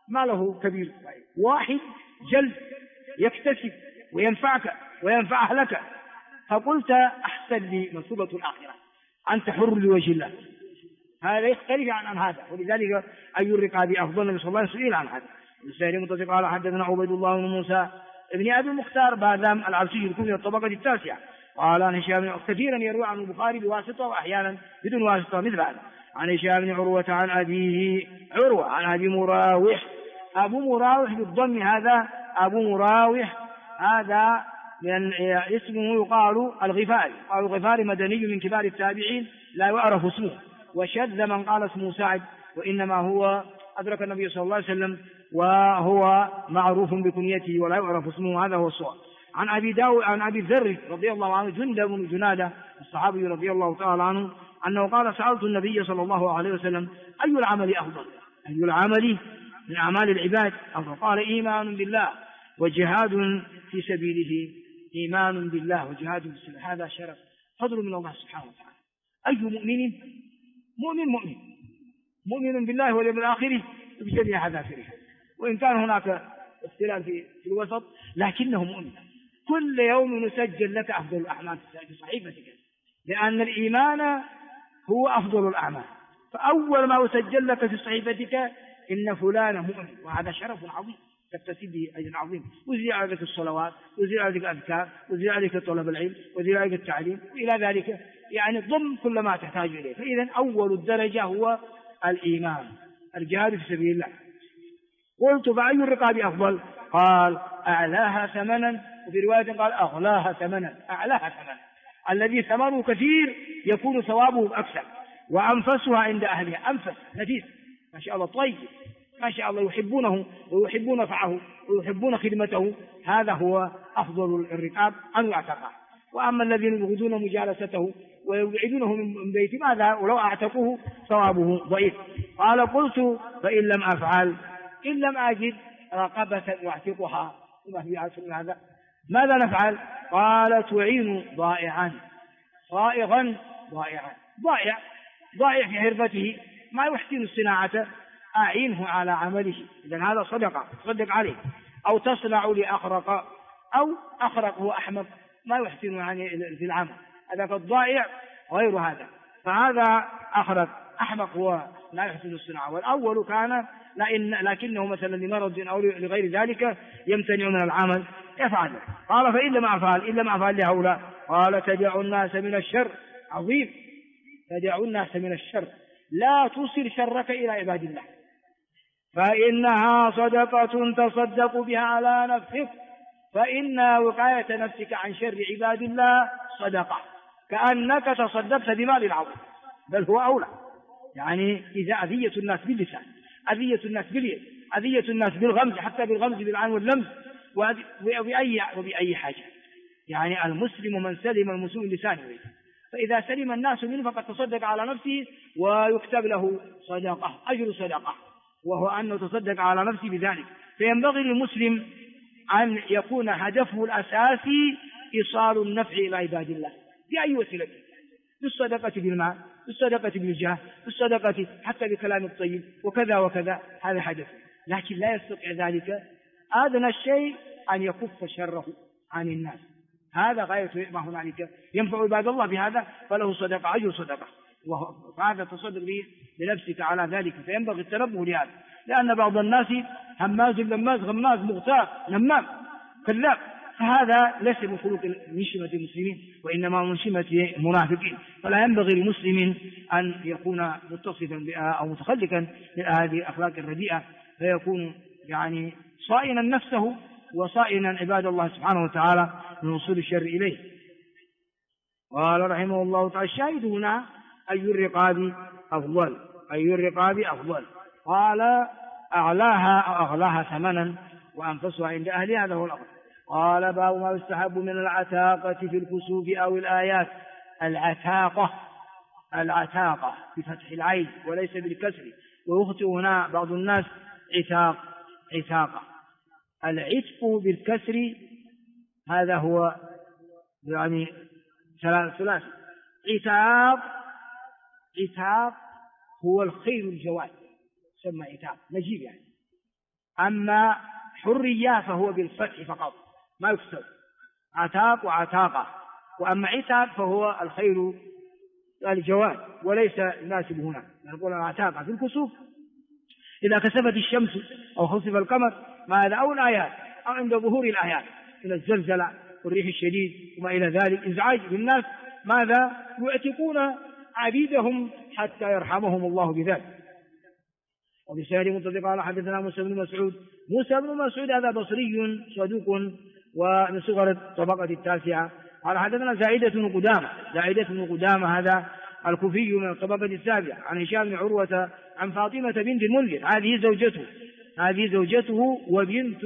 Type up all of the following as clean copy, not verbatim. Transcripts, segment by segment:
ما له كبير. واحد جلد يكتسب وينفعك وينفع أهلك، فقلت أحسن لي مثوبة الآخرة، أنت حر لوجه الله. هذا يختلف عن هذا، ولذلك أي الرقاب أفضل؟ النبي صلى الله عليه وسلم عن هذا. السائل متصل قال حدثنا عبيد الله بن موسى ابن أبي المختار باذام العبسي الكوفي الطبقة التاسعة قال عن هشام كثيرا يروي عن البخاري بواسطة وأحيانا بدون واسطة مثل هذا. عن هشام بن عروة عن أبيه عروة عن أبي مراوح. أبو مراوح بالضم هذا أبو مراوح هذا لأن اسمه يقال الغفاري، قال الغفاري مدني من كبار التابعين لا يعرف اسمه، وشذ من قال اسمه سعد، وإنما هو أدرك النبي صلى الله عليه وسلم وهو معروف بكنيته ولا يعرف اسمه، هذا هو الصواب. عن أبي داود عن أبي ذر رضي الله عنه جندب بن جنادة الصحابي رضي الله تعالى عنه أنه قال سألت النبي صلى الله عليه وسلم أي العمل أفضل؟ أي العمل من أعمال العباد أفضل؟ قال إيمان بالله وجهاد في سبيله. إيمان بالله وجهاد في سبيله هذا شرف فضل من الله سبحانه وتعالى. أي مؤمن بالله واليوم الآخر بجميع حذافره، وإن كان هناك اختلاف في الوسط لكنه مؤمن. كل يوم نسجل لك أفضل الأعمال في صحيفتك، لأن الإيمان هو أفضل الأعمال، فأول ما يسجل لك في صحيفتك إن فلان مؤمن، وهذا شرف عظيم تكتسب به أجر عظيم. وزيد عليك الصلوات، وزيد عليك الأذكار، وزيد عليك طلب العلم، وزيد عليك التعليم، وإلى ذلك يعني ضم كل ما تحتاج إليه. فإذا أول الدرجة هو الإيمان، الجهاد في سبيل الله. قلت فأي الرقاب أفضل؟ قال أعلاها ثمنا، وفي رواية قال أغلاها ثمنا. أعلاها ثمنا الذي ثمنه كثير يكون ثوابه أكثر، وأنفسها عند أهلها، أنفس نفيس ما شاء الله طيب ما شاء الله يحبونه ويحبون نفعه ويحبون خدمته، هذا هو أفضل الرقاب أن يعتقه. وأما الذين يبغضون مجالسته ويبعدونه من بيت ماذا ولو أعتقوه ثوابه ضعيف. قال قلت فإن لم أفعل إن لم أجد رقبة واعتقها وما في عشر هذا ماذا نفعل؟ قال تعين ضائعا صائغا ضائعا، ضائع في حرفته ما يحسن الصناعة أعينه على عمله، إذن هذا صدقة تصدق عليه. أو تصنع لأخرق، أو أخرق هو أحمق ما يحسن يعني في العمل، هذا الضائع غير هذا، فهذا أخرق أحمق هو لا يحسن الصناعة، والأول كان لكنه مثلا لمرض أو لغير ذلك يمتنع من العمل يفعل. قال فإن لم أفعل لهؤلاء قال تدع الناس من الشر. عظيم، تدع الناس من الشر، لا تصل شرك إلى عباد الله، فإنها صدقة تصدق بها على نفسك، فإن وقاية نفسك عن شر عباد الله صدقة، كأنك تصدقت بمال العظيم، بل هو أولى. يعني إذا أذية الناس باللسان، أذية الناس باليد، أذية الناس بالغمز، حتى بالغمز بالعين واللمس، وبأي حاجة. يعني المسلم من سلم المسلم لسانه، فإذا سلم الناس منه فقد تصدق على نفسه ويكتب له صدقة، أجر صدقة، وهو أن يتصدق على نفسه بذلك. فينبغي للمسلم أن يكون هدفه الأساسي إيصال النفع إلى عباد الله بأي وسيلة، بالصدقة بالمال، بالصدقة بالجاه، بالصدقة حتى بكلام الطيب وكذا وكذا، هذا هدفه. لكن لا يستطيع ذلك أدنى الشيء أن يكف شره عن الناس، هذا غاية ما هنالك. ينفع عباد الله بهذا فله صدقة أجر صدقة، وهذا تصدق به لنفسك على ذلك، فينبغي التنبه لهذا، لأن بعض الناس هماز لماز غماز مغتاب نمام كذاب، فهذا ليس من خلق من شمة المسلمين، وإنما من شمة المنافقين. فلا ينبغي للمسلم أن يكون متصفا بها أو متخلقا بهذه الأخلاق الرديئة، فيكون يعني صائنا نفسه وصائنا عباد الله سبحانه وتعالى من وصول الشر إليه. قال رحمه الله تعالى الشاهد هنا أي الرقاب أفضل؟ قال أعلاها أو أغلاها ثمنا وأنفسها عند أهلها، هذا هو الأفضل. قال باب ما يستحب من العتاقة في الكسوف أو الآيات. العتاقة بفتح العين وليس بالكسر، ويخطئ هنا بعض الناس عتاقة. العتق بالكسر هذا هو يعني ثلاث. عتاق هو الخيل الجواد، سمى عتاق نجيب يعني، أما حرية فهو بالفتح فقط ما يكسر، عتاق وعتاقة. وأما عتاق فهو الخير الجواد وليس يناسب هنا، نقول العتاقة في الكسوف إذا كسفت الشمس أو خسف القمر ماذا، أو الآيات أو عند ظهور الآيات من الزلزلة والريح الشديد وما إلى ذلك إزعاج للناس ماذا يعتقون عبيدهم حتى يرحمهم الله بذلك. وبسند متصل قال حدثنا موسى بن مسعود. موسى بن مسعود هذا بصري صدوق ومن صغر الطبقة التاسعة. قال حدثنا زائدة بن قدامة هذا الكوفي من الطبقة السابعة عن هشام بن عروة عن فاطمة بنت المنذر هذه زوجته وبنت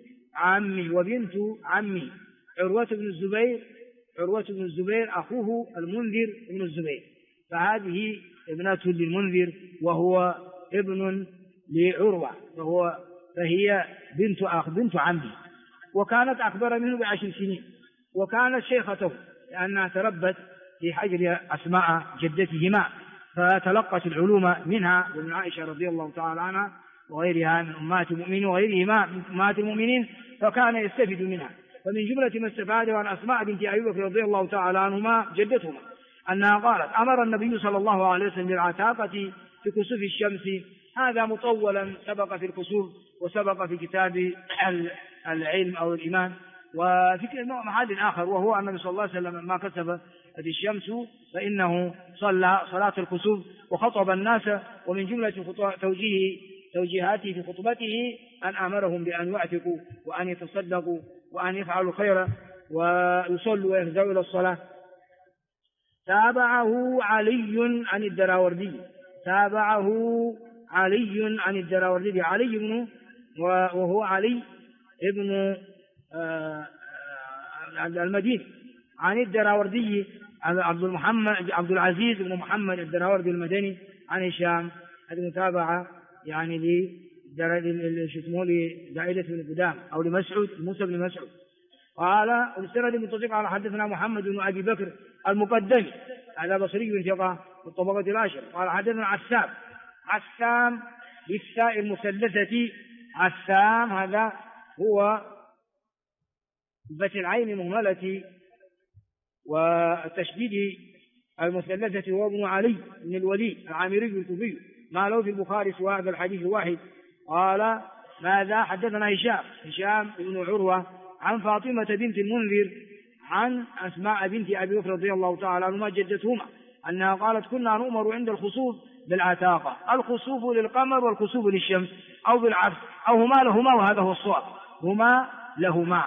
عمي عروة بن الزبير أخوه المنذر بن الزبير، فهذه ابنة للمنذر وهو ابن لعروة، فهي بنت عمه، وكانت أكبر منه ب10 سنين، وكانت شيخته لأنها تربت في حجر أسماء جدتهما، فتلقت العلوم منها ومن عائشة رضي الله تعالى عنها وغيرها من أمهات المؤمنين وغيرهما من أمهات المؤمنين، فكان يستفيد منها. فمن جملة ما استفاده عن أسماء بنت أبي بكر رضي الله تعالى عنهما جدتهما أنها قالت أمر النبي صلى الله عليه وسلم بالعتاقة في كسوف الشمس. هذا مطولا سبق في الكسوف وسبق في كتاب العلم أو الإيمان، وفي محل آخر وهو أن النبي صلى الله عليه وسلم ما كسفت الشمس فإنه صلى صلاة الكسوف وخطب الناس. ومن جملة توجيهاته في خطبته أن أمرهم بأن يعتقوا وأن يتصدقوا وأن يفعلوا خيرا ويصلوا ويهدوا إلى الصلاة. تابعه علي عن الدراوردي علي بن وهو علي ابن المديني عن الدراوردي عبد العزيز بن محمد الدراوردي المدني عن هشام. هذه متابعة يعني لزائدة بن قدامة أو لمسعود موسى بن مسعود. قال والسند المتصل قال حدثنا محمد بن أبي بكر المقدمي هذا بصري ثقة في الطبقة العاشرة. قال حدثنا عسام بالساء المثلثة. عسام هذا هو بفتح العين مهملة والتشديد المثلثة هو ابن علي بن الوليد العامري الكوفي ما له في البخاري سوى هذا الحديث الواحد. قال ماذا حدثنا هشام بن عروة عن فاطمة بنت المنذر عن أسماء بنت أبي بكر رضي الله تعالى عنهما جدتهما أنها قالت كنا نؤمر عند الخسوف بالعتاقة. الخسوف للقمر والخسوف للشمس أو بالعكس أو هما لهما، وهذا هو الصواب، هما لهما.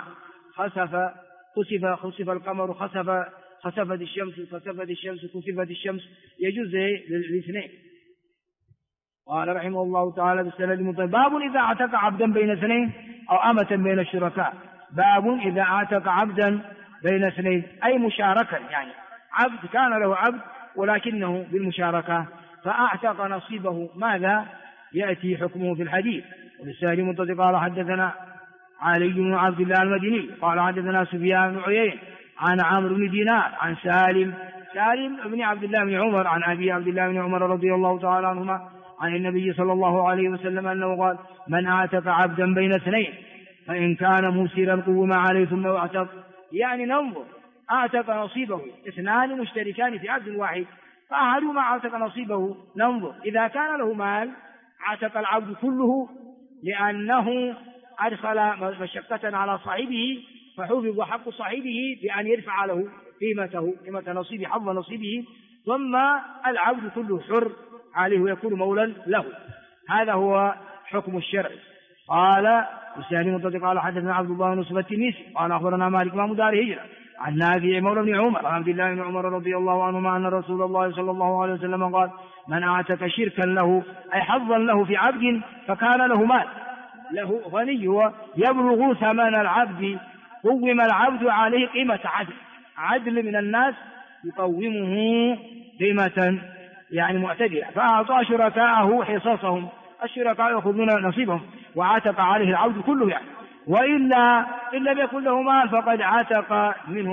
خسف القمر خسفت الشمس كسفت الشمس، يجوز للاثنين. قال رحمه الله تعالى بالسند المطلق باب إذا اعتق عبدا بين اثنين أو أمة بين الشركاء. باب إذا اعتق عبدا بين اثنين أي مشاركة، يعني عبد كان له عبد ولكنه بالمشاركة فأعتق نصيبه ماذا يأتي حكمه في الحديث. وبالسند المطلق قال حدثنا علي بن عبد الله المديني قال حدثنا سفيان بن عيينة عن عمرو بن دينار عن سالم بن عبد الله بن عمر عن أبي عبد الله بن عمر رضي الله تعالى عنهما عن النبي صلى الله عليه وسلم أنه قال من اعتق عبدا بين اثنين فإن كان موسرا قوم عليه ثم اعتق. يعني ننظر اعتق نصيبه اثنان مشتركان في عبد واحد فأحدهما اعتق نصيبه، ننظر إذا كان له مال اعتق العبد كله لأنه أدخل مشقة على صاحبه فحفظ حق صاحبه بأن يرفع له قيمة نصيبه حظ نصيبه، ثم العبد كله حر عليه ويكون مولا له. هذا هو حكم الشرع. قال والثاني منطق قال حدثنا عبد الله بن يوسف التنيسي قال أخبرنا مالك إمام دار هجرة عن نافع مولى بن عمر عن عبد الله بن عمر رضي الله عنهما أن رسول الله صلى الله عليه وسلم قال من اعتق شركا له أي حظا له في عبد فكان له مال له غني يبلغ ثمن العبد قوم العبد عليه قيمة عدل من الناس يقومه قيمة يعني معتدلة، فأعطى شركاءه حصصهم، الشركاء يأخذون نصيبهم وعتق عليه العبد كله يعني. وإلا إن لم يكن له مال فقد عتق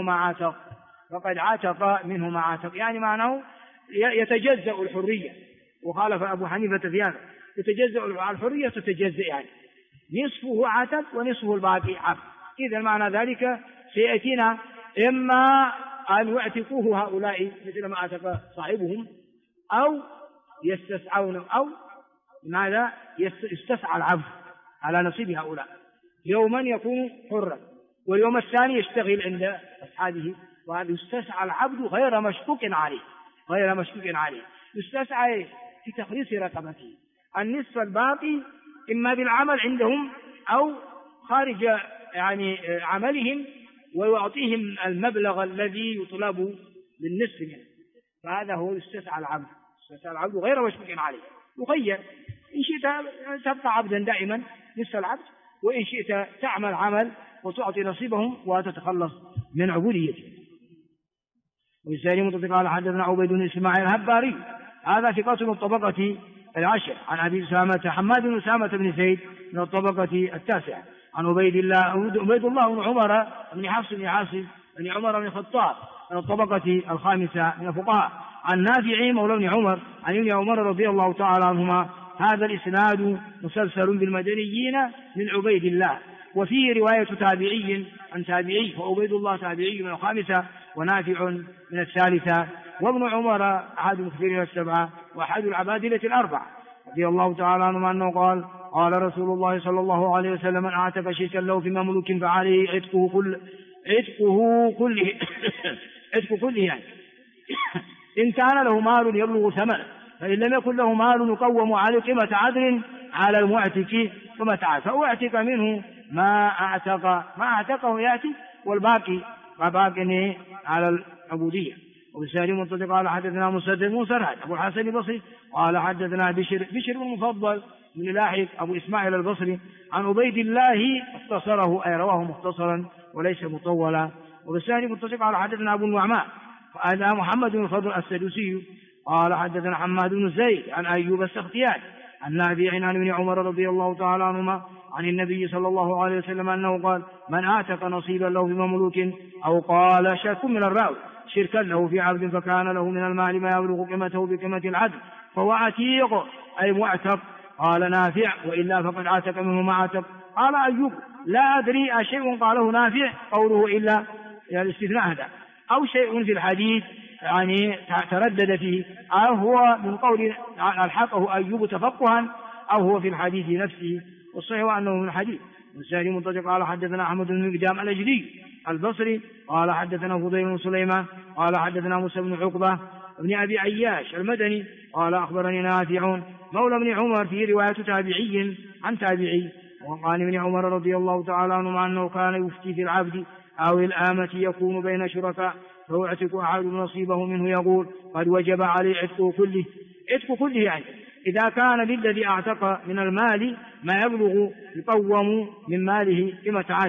منه ما عتق يعني معناه يتجزأ الحرية. وخالف أبو حنيفة في هذا، يتجزأ الحرية تتجزأ يعني نصفه عتق ونصفه الباقي عبد. إذا معنى ذلك سيأتينا إما أن يعتقوه هؤلاء مثل ما اعتق صاحبهم، أو يستسعون، أو ماذا يستسعى العبد على نصيب هؤلاء. يوما يكون حرا، واليوم الثاني يشتغل عند أصحابه، وهذا يستسعى العبد غير مشكوك عليه، غير مشكوك عليه. يستسعى في تخليص رقبته. النصف الباقي إما بالعمل عندهم أو خارج يعني عملهم، ويعطيهم المبلغ الذي يطلب بالنصف منه. فهذا هو يستسعى العبد، يستسعى العبد غير مشكوك عليه. يخير إن شئت تبقى عبدا دائما نصف العبد، وإن شئت تعمل عمل وتعطي نصيبهم وتتخلص من عبوديته. وبالتالي متفق قال حدثنا عبيد بن إسماعيل الهباري، هذا ثقة من الطبقة العشر، عن أبي أسامة حماد بن أسامة بن زيد من الطبقة التاسعة، عن عبيد الله بن عمر بن حفص بن عاصم بن عمر بن الخطاب من الطبقة الخامسة من الفقهاء، عن نافع مولى بن عمر عن ابن عمر رضي الله تعالى عنهما. هذا الإسناد مسلسل بالمدنيين من عبيد الله، وفيه رواية تابعي عن تابعي، وعبيد الله تابعي من الخامسة ونافع من الثالثة، وابن عمر أحد المكثرين السبعة وأحد العبادلة الأربعة رضي الله تعالى عنهما أنه قال قال رسول الله صلى الله عليه وسلم من أعتق شيئا له في مملوك فعليه عتقه كله يعني إن كان له مال يبلغ ثمنه، فإن لم يكن له مال يقوم عليه قيمة عدل على المعتق قيمة عدل، فأعتق منه ما أعتقه يأتي، والباقي على العبودية. وبالسالي منطلق قال حدثنا مسدد بن سرهد أبو الحسن البصري قال حدثنا بشر بن مفضل من لاحق أبو إسماعيل البصري عن عبيد الله اختصره، أي رواه مختصرا وليس مطولا. وبالسالي منطلق قال حدثنا أبو النعمان وهذا محمد بن الفضل السدوسي قال حدثنا حماد بن زيد عن أيوب السختياني عن نافع عن ابن عمر رضي الله تعالى عنهما عن النبي صلى الله عليه وسلم أنه قال من أعتق نصيبا له بمملوك، أو قال شك من الراوي شركا له في عبد فكان له من المال ما يبلغ قيمته بقيمة العدل فهو عتيق أي معتق. قال نافع وإلا فقد عتق منه ما عتق. قال أيوب لا أدري أشيء قاله نافع قوله إلا الاستثناء هذا، أو شيء في الحديث يعني تردد فيه، أو هو من قول الحقه أيوب تفقها، أو هو في الحديث نفسه، والصحيح أنه من الحديث. والسائل منطلق قال حدثنا أحمد بن مقدام الأجدي البصري قال حدثنا فضيل بن سليمان قال حدثنا موسى بن عقبة بن أبي عياش المدني قال أخبرني نافع مولى بن عمر في رواية تابعي عن تابعي، وقال ابن عمر رضي الله تعالى عنه أنه كان يفتي في العبد أو الآمة يكون بين شركاء فيعتق أحد نصيبه منه يقول قد وجب عليه عتق كله يعني إذا كان للذي أعتق من المال ما يبلغ يقوم من ماله قيمة عدل،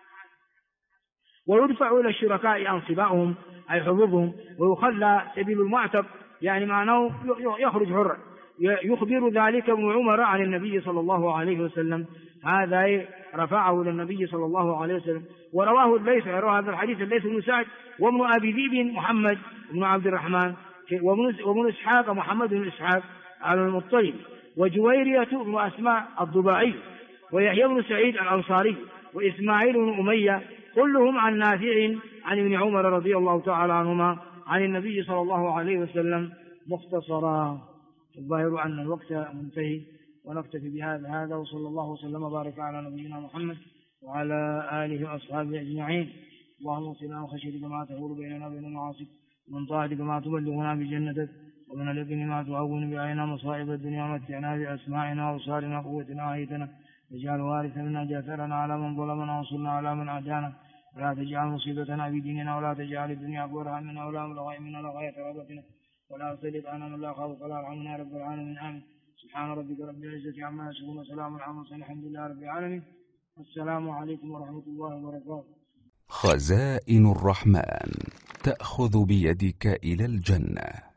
ويدفع إلى الشركاء أنصبائهم أي حظوظهم، ويخلى سبيل المعتق يعني معناه يخرج حرا. يخبر ذلك ابن عمر عن النبي صلى الله عليه وسلم، هذا رفعه إلى النبي صلى الله عليه وسلم. ورواه الليث، رواه هذا الحديث الليث بن سعد وابن أبي ذئب محمد بن عبد الرحمن وابن إسحاق محمد بن إسحاق على المطلب، وجويرية بن أسماء الضباعي، ويحيى بن سعيد الأنصاري، وإسماعيل بن أمية، كلهم عن نافع عن ابن عمر رضي الله تعالى عنهما عن النبي صلى الله عليه وسلم مختصرا. الظاهر أن الوقت منتهي، ونكتفي بهذا وصلى الله وسلم وبارك على نبينا محمد وعلى آله وأصحابه أجمعين. اللهم صل وخشيتك ما تحول بيننا وبين المعاصي، ومن طاعتك ما تبلغنا بجنتك، ومن اليقين ما تعون بعيننا مصائب الدنيا، ومتعنا بأسماعنا وأبصارنا قوتنا أحيتنا، واجعل وارث منا جاثرنا على من ظلمنا وانصرنا على من عادانا، ولا تجعل مصيبتنا في ديننا، ولا تجعل الدنيا أكبر همنا ولا مبلغ علمنا ولا غاية رغبتنا، ولا تسلط علينا من لا يخافك ولا يرحمنا يا رب العالمين. آمين. سبحان ربك رب العزة عما يصفون وسلام على المرسلين الحمد لله رب العالمين. السلام عليكم ورحمة الله وبركاته. خزائن الرحمن تأخذ بيدك إلى الجنة.